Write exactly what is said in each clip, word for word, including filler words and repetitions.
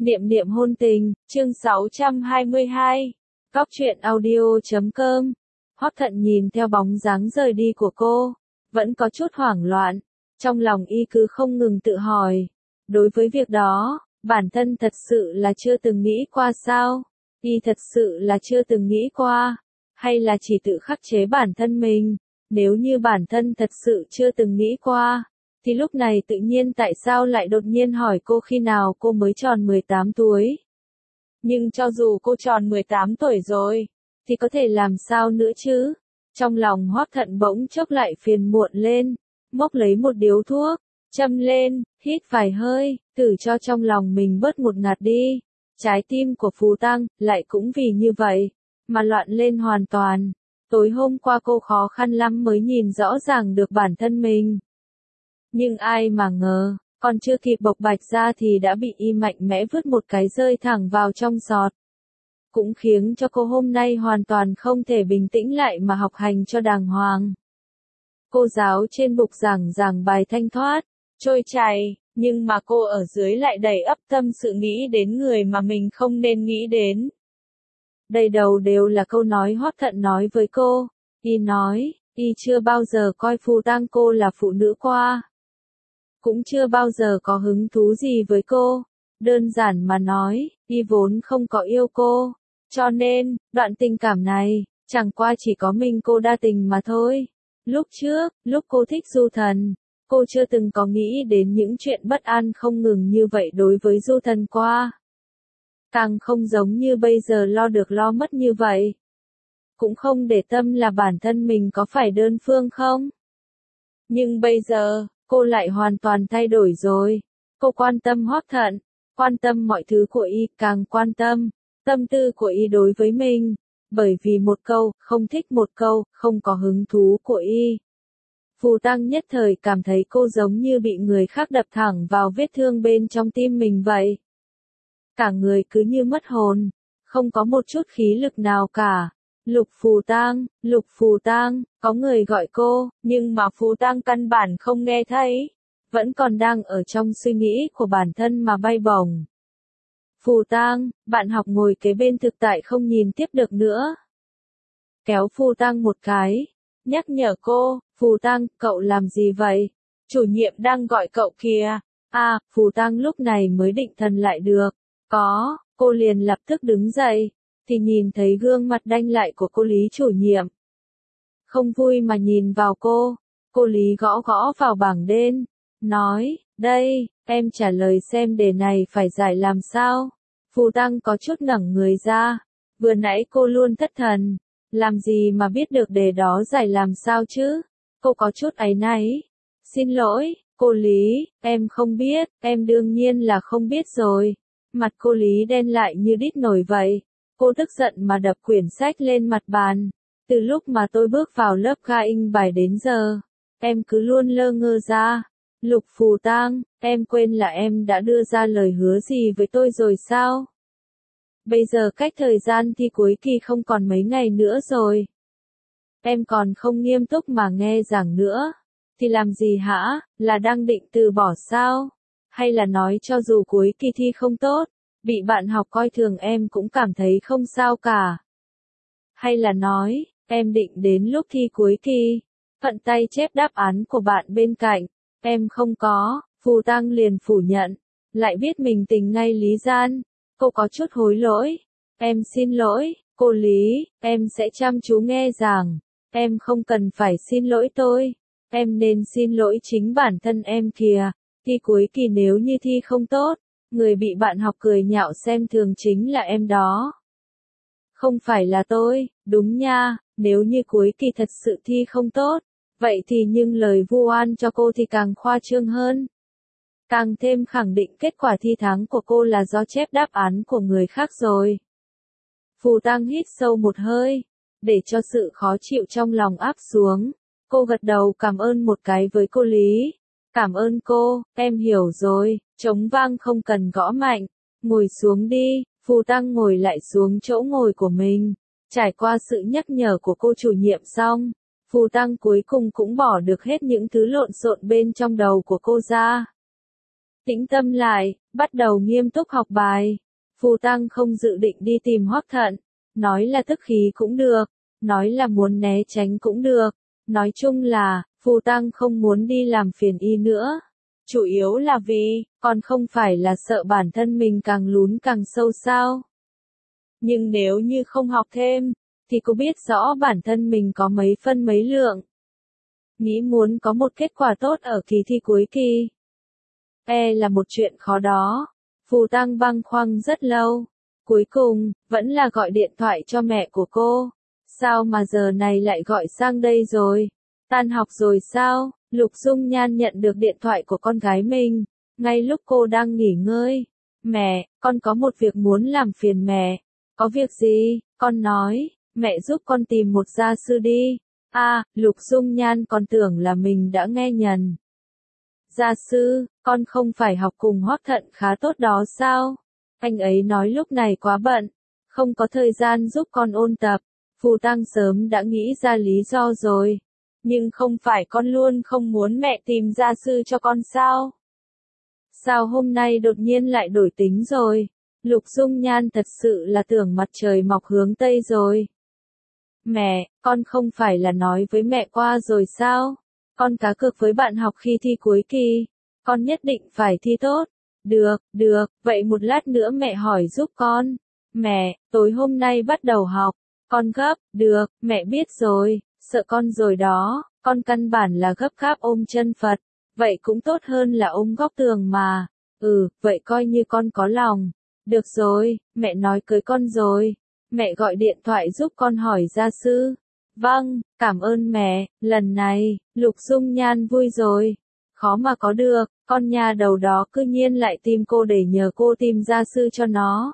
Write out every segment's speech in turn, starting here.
Niệm niệm hôn tình, chương sáu trăm hai mươi hai. Góc truyện audio chấm com. Hoắc Thận nhìn theo bóng dáng rời đi của cô, vẫn có chút hoảng loạn. Trong lòng y cứ không ngừng tự hỏi. Đối với việc đó, bản thân thật sự là chưa từng nghĩ qua sao? Y thật sự là chưa từng nghĩ qua? Hay là chỉ tự khắc chế bản thân mình? Nếu như bản thân thật sự chưa từng nghĩ qua, thì lúc này tự nhiên tại sao lại đột nhiên hỏi cô khi nào cô mới tròn mười tám tuổi? Nhưng cho dù cô tròn mười tám tuổi rồi, thì có thể làm sao nữa chứ? Trong lòng Hoắc Thận bỗng chốc lại phiền muộn lên, móc lấy một điếu thuốc, châm lên, hít vài hơi, thử cho trong lòng mình bớt ngột ngạt đi. Trái tim của Phù Tăng lại cũng vì như vậy mà loạn lên hoàn toàn. Tối hôm qua cô khó khăn lắm mới nhìn rõ ràng được bản thân mình. Nhưng ai mà ngờ, còn chưa kịp bộc bạch ra thì đã bị y mạnh mẽ vứt một cái rơi thẳng vào trong giọt. Cũng khiến cho cô hôm nay hoàn toàn không thể bình tĩnh lại mà học hành cho đàng hoàng. Cô giáo trên bục giảng giảng bài thanh thoát, trôi chảy, nhưng mà cô ở dưới lại đầy ắp tâm sự nghĩ đến người mà mình không nên nghĩ đến. Đầy đầu đều là câu nói Hoắc Thận nói với cô. Y nói, y chưa bao giờ coi Phù Tăng cô là phụ nữ qua. Cũng chưa bao giờ có hứng thú gì với cô. Đơn giản mà nói, y vốn không có yêu cô. Cho nên, đoạn tình cảm này, chẳng qua chỉ có mình cô đa tình mà thôi. Lúc trước, lúc cô thích Du Thần, cô chưa từng có nghĩ đến những chuyện bất an không ngừng như vậy đối với Du Thần qua. Càng không giống như bây giờ lo được lo mất như vậy. Cũng không để tâm là bản thân mình có phải đơn phương không. Nhưng bây giờ, cô lại hoàn toàn thay đổi rồi. Cô quan tâm Hoắc Thận, quan tâm mọi thứ của y, càng quan tâm tâm tư của y đối với mình. Bởi vì một câu, không thích một câu, không có hứng thú của y. Phù Tăng nhất thời cảm thấy cô giống như bị người khác đập thẳng vào vết thương bên trong tim mình vậy. Cả người cứ như mất hồn, không có một chút khí lực nào cả. Lục Phù Tăng, Lục Phù Tăng, có người gọi cô, nhưng mà Phù Tăng căn bản không nghe thấy, vẫn còn đang ở trong suy nghĩ của bản thân mà bay bổng. Phù Tăng, bạn học ngồi kế bên thực tại không nhìn tiếp được nữa. Kéo Phù Tăng một cái, nhắc nhở cô, Phù Tăng, cậu làm gì vậy? Chủ nhiệm đang gọi cậu kìa. À, Phù Tăng lúc này mới định thần lại được. Có, cô liền lập tức đứng dậy, thì nhìn thấy gương mặt đanh lại của cô Lý chủ nhiệm. Không vui mà nhìn vào cô, cô Lý gõ gõ vào bảng đen, nói, đây, em trả lời xem đề này phải giải làm sao. Phù Tăng có chút ngẩng người ra, vừa nãy cô luôn thất thần, làm gì mà biết được đề đó giải làm sao chứ. Cô có chút áy náy, xin lỗi, cô Lý, em không biết, em đương nhiên là không biết rồi. Mặt cô Lý đen lại như đít nổi vậy. Cô tức giận mà đập quyển sách lên mặt bàn. Từ lúc mà tôi bước vào lớp ga in bài đến giờ, em cứ luôn lơ ngơ ra. Lục Phù Tăng, em quên là em đã đưa ra lời hứa gì với tôi rồi sao? Bây giờ cách thời gian thi cuối kỳ không còn mấy ngày nữa rồi. Em còn không nghiêm túc mà nghe giảng nữa. Thì làm gì hả? Là đang định từ bỏ sao? Hay là nói cho dù cuối kỳ thi không tốt, bị bạn học coi thường em cũng cảm thấy không sao cả? Hay là nói, em định đến lúc thi cuối kỳ, thuận tay chép đáp án của bạn bên cạnh? Em không có. Phù Tăng liền phủ nhận, lại biết mình tình ngay lý gian. Cô có chút hối lỗi. Em xin lỗi, cô Lý, em sẽ chăm chú nghe giảng. Em không cần phải xin lỗi tôi. Em nên xin lỗi chính bản thân em kìa. Thi cuối kỳ nếu như thi không tốt, người bị bạn học cười nhạo xem thường chính là em đó. Không phải là tôi, đúng nha, nếu như cuối kỳ thật sự thi không tốt, vậy thì nhưng lời vu oan cho cô thì càng khoa trương hơn. Càng thêm khẳng định kết quả thi tháng của cô là do chép đáp án của người khác rồi. Phù Tăng hít sâu một hơi, để cho sự khó chịu trong lòng áp xuống. Cô gật đầu cảm ơn một cái với cô Lý. Cảm ơn cô, em hiểu rồi, trống vang không cần gõ mạnh. Ngồi xuống đi. Phù Tăng ngồi lại xuống chỗ ngồi của mình. Trải qua sự nhắc nhở của cô chủ nhiệm xong, Phù Tăng cuối cùng cũng bỏ được hết những thứ lộn xộn bên trong đầu của cô ra. tĩnh tâm lại, bắt đầu nghiêm túc học bài. Phù Tăng không dự định đi tìm Hoắc Thận, nói là tức khí cũng được, nói là muốn né tránh cũng được, nói chung là, Phù Tăng không muốn đi làm phiền y nữa. Chủ yếu là vì, còn không phải là sợ bản thân mình càng lún càng sâu sao. Nhưng nếu như không học thêm, thì cô biết rõ bản thân mình có mấy phân mấy lượng. Nghĩ muốn có một kết quả tốt ở kỳ thi cuối kỳ. E là một chuyện khó đó. Phù Tăng băn khoăn rất lâu. Cuối cùng, vẫn là gọi điện thoại cho mẹ của cô. Sao mà giờ này lại gọi sang đây rồi? Tan học rồi sao? Lục Dung Nhan nhận được điện thoại của con gái mình, ngay lúc cô đang nghỉ ngơi. Mẹ, con có một việc muốn làm phiền mẹ. Có việc gì? Con nói, mẹ giúp con tìm một gia sư đi. À, Lục Dung Nhan còn tưởng là mình đã nghe nhầm. Gia sư, con không phải học cùng Hoắc Thận khá tốt đó sao? Anh ấy nói lúc này quá bận, không có thời gian giúp con ôn tập. Phù Tăng sớm đã nghĩ ra lý do rồi. Nhưng không phải con luôn không muốn mẹ tìm gia sư cho con sao? Sao hôm nay đột nhiên lại đổi tính rồi? Lục Dung Nhan thật sự là tưởng mặt trời mọc hướng Tây rồi. Mẹ, con không phải là nói với mẹ qua rồi sao? Con cá cược với bạn học khi thi cuối kỳ. Con nhất định phải thi tốt. Được, được, vậy một lát nữa mẹ hỏi giúp con. Mẹ, tối hôm nay bắt đầu học. Con gấp, được, mẹ biết rồi, sợ con rồi đó, con căn bản là gấp gáp ôm chân Phật. Vậy cũng tốt hơn là ôm góc tường mà. Ừ, vậy coi như con có lòng. Được rồi, mẹ nói cưới con rồi. Mẹ gọi điện thoại giúp con hỏi gia sư. Vâng, cảm ơn mẹ, lần này, Lục Dung Nhan vui rồi. Khó mà có được, con nhà đầu đó cư nhiên lại tìm cô để nhờ cô tìm gia sư cho nó.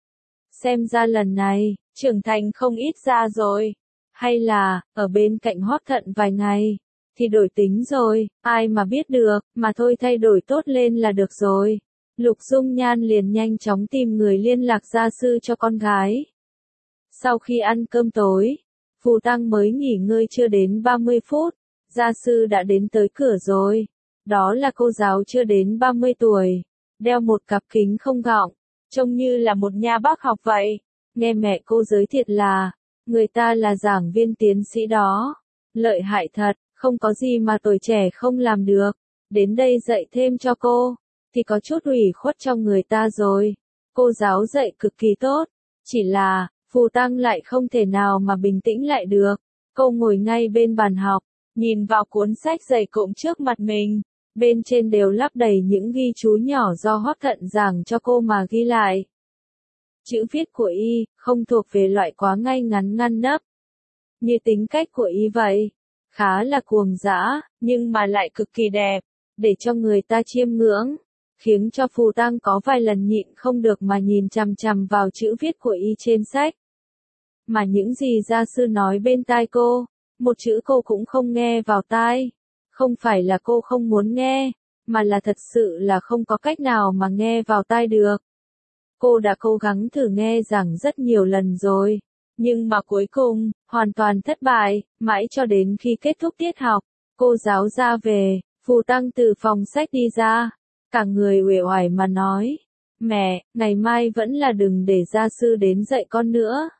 Xem ra lần này, trưởng thành không ít ra rồi. Hay là, ở bên cạnh Hoắc Thận vài ngày, thì đổi tính rồi, ai mà biết được, mà thôi thay đổi tốt lên là được rồi. Lục Dung Nhan liền nhanh chóng tìm người liên lạc gia sư cho con gái. Sau khi ăn cơm tối, Phù Tăng mới nghỉ ngơi chưa đến ba mươi phút, gia sư đã đến tới cửa rồi. Đó là cô giáo chưa đến ba mươi tuổi, đeo một cặp kính không gọng, trông như là một nha bác học vậy. Nghe mẹ cô giới thiệu là, người ta là giảng viên tiến sĩ đó. Lợi hại thật, không có gì mà tuổi trẻ không làm được. Đến đây dạy thêm cho cô, thì có chút ủy khuất cho người ta rồi. Cô giáo dạy cực kỳ tốt, chỉ là, Phù Tăng lại không thể nào mà bình tĩnh lại được. Cô ngồi ngay bên bàn học, nhìn vào cuốn sách dày cộm trước mặt mình. Bên trên đều lắp đầy những ghi chú nhỏ do Hoắc Thận giảng cho cô mà ghi lại. Chữ viết của y, không thuộc về loại quá ngay ngắn ngăn nắp. Như tính cách của y vậy. Khá là cuồng dã, nhưng mà lại cực kỳ đẹp, để cho người ta chiêm ngưỡng. Khiến cho Phù Tăng có vài lần nhịn không được mà nhìn chằm chằm vào chữ viết của y trên sách. Mà những gì gia sư nói bên tai cô, một chữ cô cũng không nghe vào tai. Không phải là cô không muốn nghe, mà là thật sự là không có cách nào mà nghe vào tai được. Cô đã cố gắng thử nghe giảng rất nhiều lần rồi, nhưng mà cuối cùng, hoàn toàn thất bại, mãi cho đến khi kết thúc tiết học, cô giáo ra về, Phù Tăng từ phòng sách đi ra, cả người uể oải mà nói, mẹ, ngày mai vẫn là đừng để gia sư đến dạy con nữa.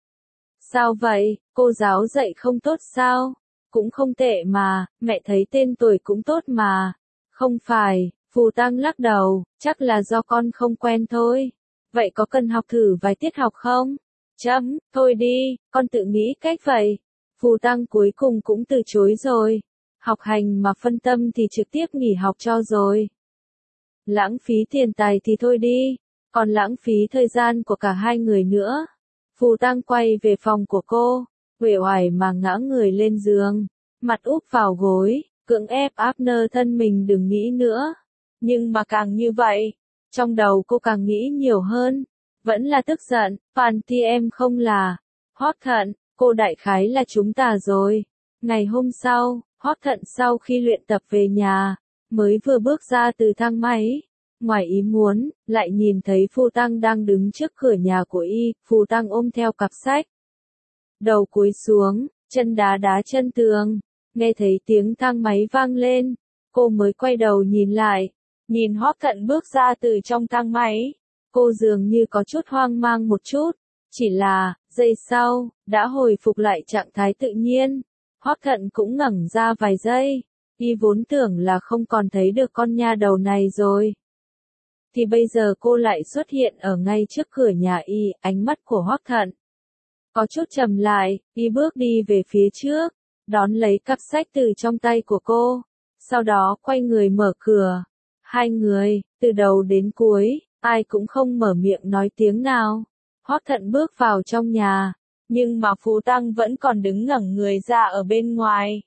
Sao vậy, cô giáo dạy không tốt sao? Cũng không tệ mà, mẹ thấy tên tuổi cũng tốt mà. Không phải, Phù Tăng lắc đầu, chắc là do con không quen thôi. Vậy có cần học thử vài tiết học không? Chấm, thôi đi, con tự nghĩ cách vậy. Phù Tăng cuối cùng cũng từ chối rồi. Học hành mà phân tâm thì trực tiếp nghỉ học cho rồi. Lãng phí tiền tài thì thôi đi, còn lãng phí thời gian của cả hai người nữa. Phù Tăng quay về phòng của cô, uể oải mà ngã người lên giường, mặt úp vào gối, cưỡng ép áp nơ thân mình đừng nghĩ nữa. Nhưng mà càng như vậy, trong đầu cô càng nghĩ nhiều hơn, vẫn là tức giận, Phan Ti em không là Hoắc Thận, cô đại khái là chúng ta rồi. Ngày hôm sau, Hoắc Thận sau khi luyện tập về nhà, mới vừa bước ra từ thang máy. Ngoài ý muốn, lại nhìn thấy Phù Tăng đang đứng trước cửa nhà của y, Phù Tăng ôm theo cặp sách. Đầu cúi xuống, chân đá đá chân tường, nghe thấy tiếng thang máy vang lên, cô mới quay đầu nhìn lại, Nhìn Hoắc Thận bước ra từ trong thang máy, cô dường như có chút hoang mang một chút, chỉ là, giây sau, đã hồi phục lại trạng thái tự nhiên. Hoắc Thận cũng ngẩng ra vài giây, y vốn tưởng là không còn thấy được con nha đầu này rồi. Thì bây giờ cô lại xuất hiện ở ngay trước cửa nhà y, ánh mắt của Hoắc Thận có chút trầm lại, y bước đi về phía trước, đón lấy cặp sách từ trong tay của cô, sau đó quay người mở cửa. Hai người, từ đầu đến cuối, ai cũng không mở miệng nói tiếng nào. Hoắc Thận bước vào trong nhà, nhưng mà Phù Tăng vẫn còn đứng ngẩng người ra ở bên ngoài.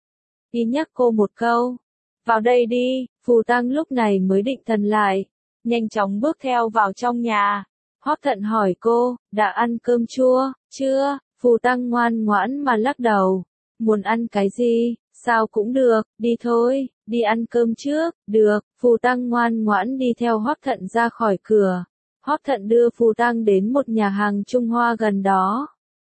Y nhắc cô một câu, vào đây đi. Phù Tăng lúc này mới định thần lại, nhanh chóng bước theo vào trong nhà. Hoắc Thận hỏi cô, đã ăn cơm chua, chưa? Phù Tăng ngoan ngoãn mà lắc đầu, muốn ăn cái gì, sao cũng được, đi thôi, đi ăn cơm trước, được. Phù Tăng ngoan ngoãn đi theo Hoắc Thận ra khỏi cửa. Hoắc Thận đưa Phù Tăng đến một nhà hàng Trung Hoa gần đó.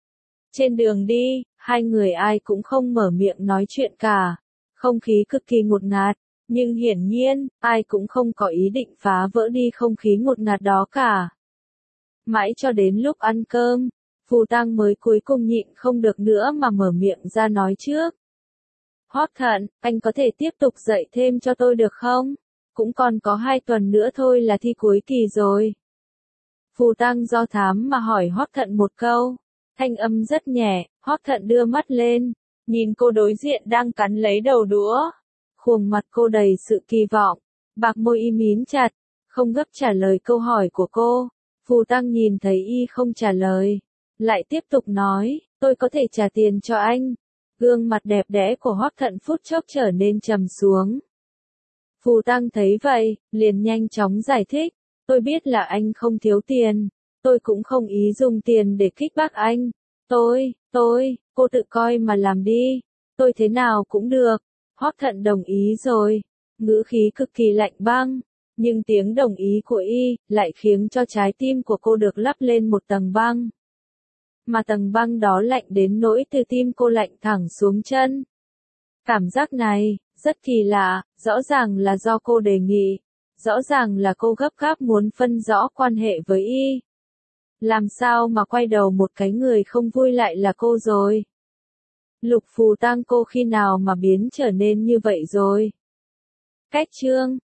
Trên đường đi, hai người ai cũng không mở miệng nói chuyện cả, không khí cực kỳ ngột ngạt, nhưng hiển nhiên, ai cũng không có ý định phá vỡ đi không khí ngột ngạt đó cả. Mãi cho đến lúc ăn cơm, Phù Tăng mới cuối cùng nhịn không được nữa mà mở miệng ra nói trước. Hoắc Thận, anh có thể tiếp tục dạy thêm cho tôi được không? Cũng còn có hai tuần nữa thôi là thi cuối kỳ rồi. Phù Tăng do thám mà hỏi Hoắc Thận một câu, thanh âm rất nhẹ. Hoắc Thận đưa mắt lên, nhìn cô đối diện đang cắn lấy đầu đũa. Khuôn mặt cô đầy sự kỳ vọng, bạc môi y mím chặt, không gấp trả lời câu hỏi của cô. Phù Tăng nhìn thấy y không trả lời, lại tiếp tục nói, tôi có thể trả tiền cho anh. Gương mặt đẹp đẽ của Hoắc Thận phút chốc trở nên trầm xuống. Phù Tăng thấy vậy, liền nhanh chóng giải thích, tôi biết là anh không thiếu tiền, tôi cũng không ý dùng tiền để kích bác anh. Tôi, tôi, cô tự coi mà làm đi, tôi thế nào cũng được. Hoắc Thận đồng ý rồi, ngữ khí cực kỳ lạnh băng, nhưng tiếng đồng ý của y lại khiến cho trái tim của cô được lắp lên một tầng băng. Mà tầng băng đó lạnh đến nỗi từ tim cô lạnh thẳng xuống chân. Cảm giác này, rất kỳ lạ, rõ ràng là do cô đề nghị, rõ ràng là cô gấp gáp muốn phân rõ quan hệ với y. Làm sao mà quay đầu một cái người không vui lại là cô rồi? Lục Phù Tăng cô khi nào mà biến trở nên như vậy rồi? Cách chương